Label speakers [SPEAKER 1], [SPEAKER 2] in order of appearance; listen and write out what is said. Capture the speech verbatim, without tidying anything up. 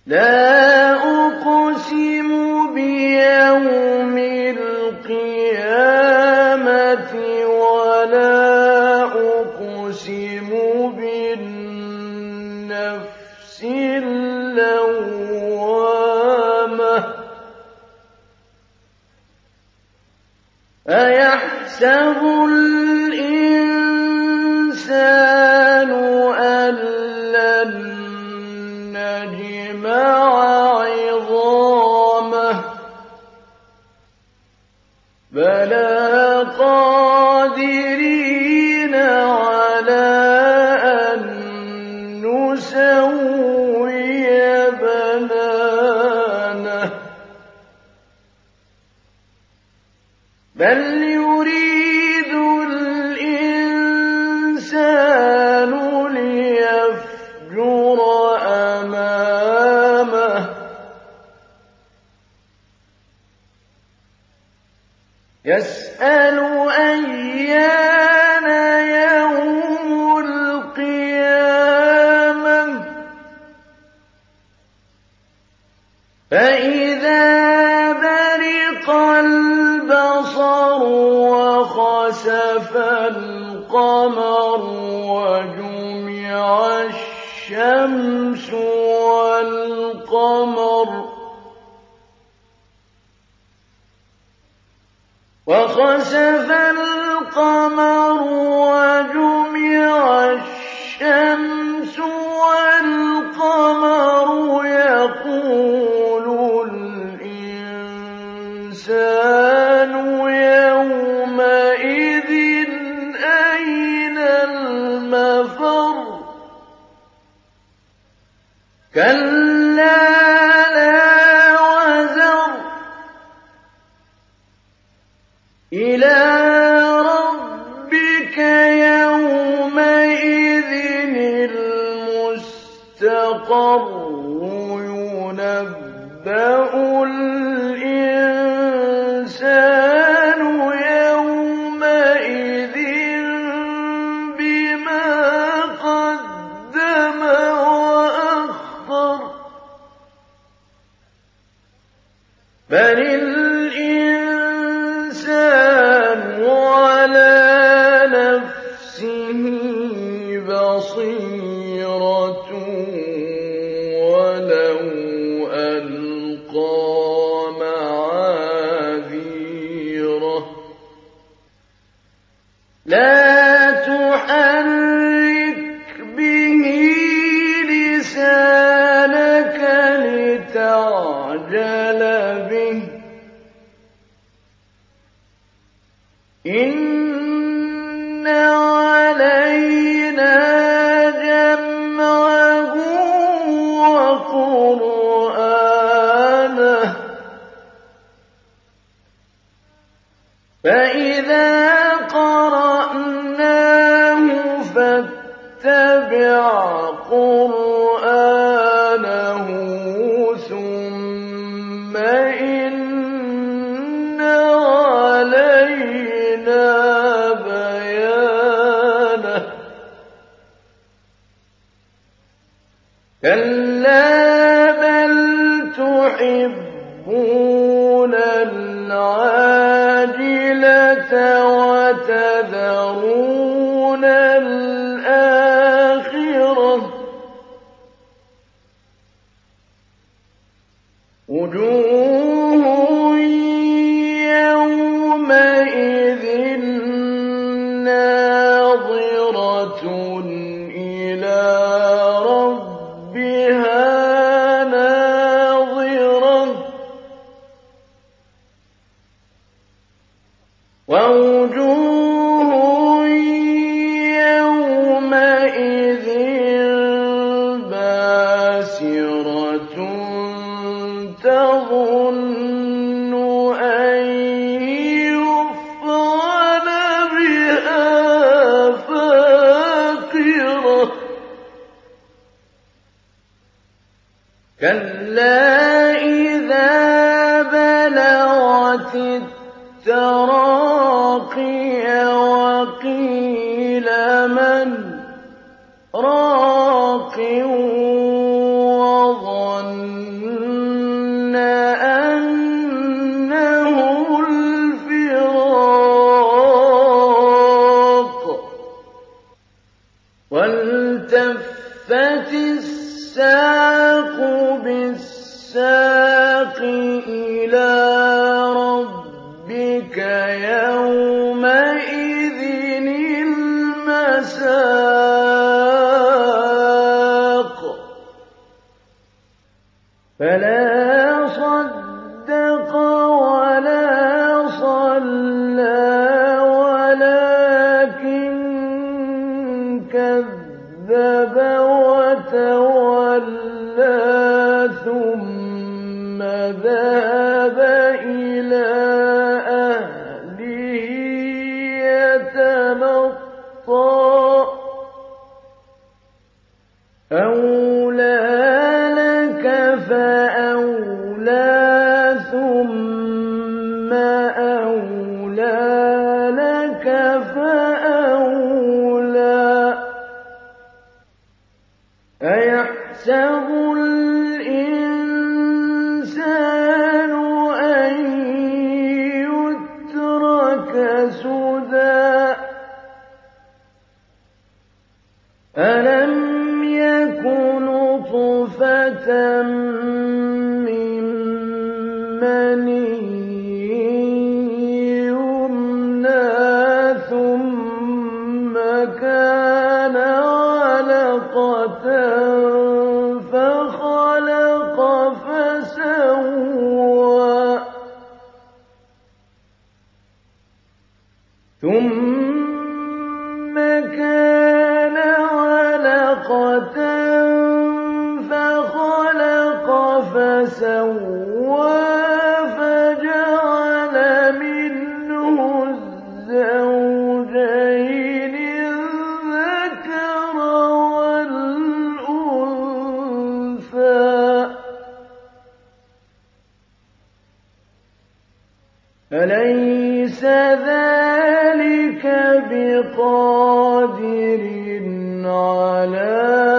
[SPEAKER 1] لا أقسم بيوم القيامة ولا أقسم بالنفس اللوامة أيحسب الإنسان أن لن نجمع عظامه بلى قادرين على أن نسوي بنانه بل يريد الإنسان ليفجر أمامه يسأل أيان يوم القيامة فإذا برق البصر وخسف القمر وجمع الشمس والقمر وخسف القمر وجمع الشمس والقمر يقول الإنسان يومئذ أين المفر كلا لا وزر إلى ربك يومئذ المستقر ينبأ الإنسان يومئذ بما قدم وأخر بل الإنسان على نفسه بصيرة ولو ألقى معاذيره لا تحرك به لسانك لتعجل به إن علينا جمعه وقرآنه فإذا قرأناه فاتبع قرآنه ثم إن علينا بيانه كلا بل تحبون العاجلة وتذرون الآخرة وجوه يومئذ ناظرة إلى ربها ناظرة ووجوه يومئذ باسرة تظن أن يفعل بها فاقرة كلا إذا بلغت التراقي وقيل من راق وظن السَّاقُ بِالسَّاقِ إِلَىٰ رَبِّكَ يَوْمَئِذٍ الْمَسَاقُ فَلَا صَدَّقَ وَلَا صَلَّىٰ وَلَٰكِن كَذَّبَ وَتَوَلَّىٰ ثُمَّ ذَهَبَ إِلَىٰ أَهْلِهِ يَتَمَطَّىٰ أَوْلَىٰ لَكَ فَأَوْلَىٰ ثُمَّ أَوْلَىٰ لَكَ فَأَوْلَىٰ أَيَحْسَبُ الْإِنسَانُ أَن يُتْرَكَ سُدًى أَلَمْ يَكُ نُطْفَةً مِّن مَّنِيٍّ يُمْنَىٰ ثُمَّ كَانَ عَلَقَةً فَخَلَقَ فَسَوَّىٰ ثُمَّ كَانَ عَلَقَةً فَخَلَقَ فَسَوَّىٰ فَجَعَلَ مِنْهُ الزَّوْجَيْنِ الذَّكَرَ وَالْأُنثَىٰ أَلَيْسَ ذَٰلِكَ بِقَادِرٍ عَلَىٰ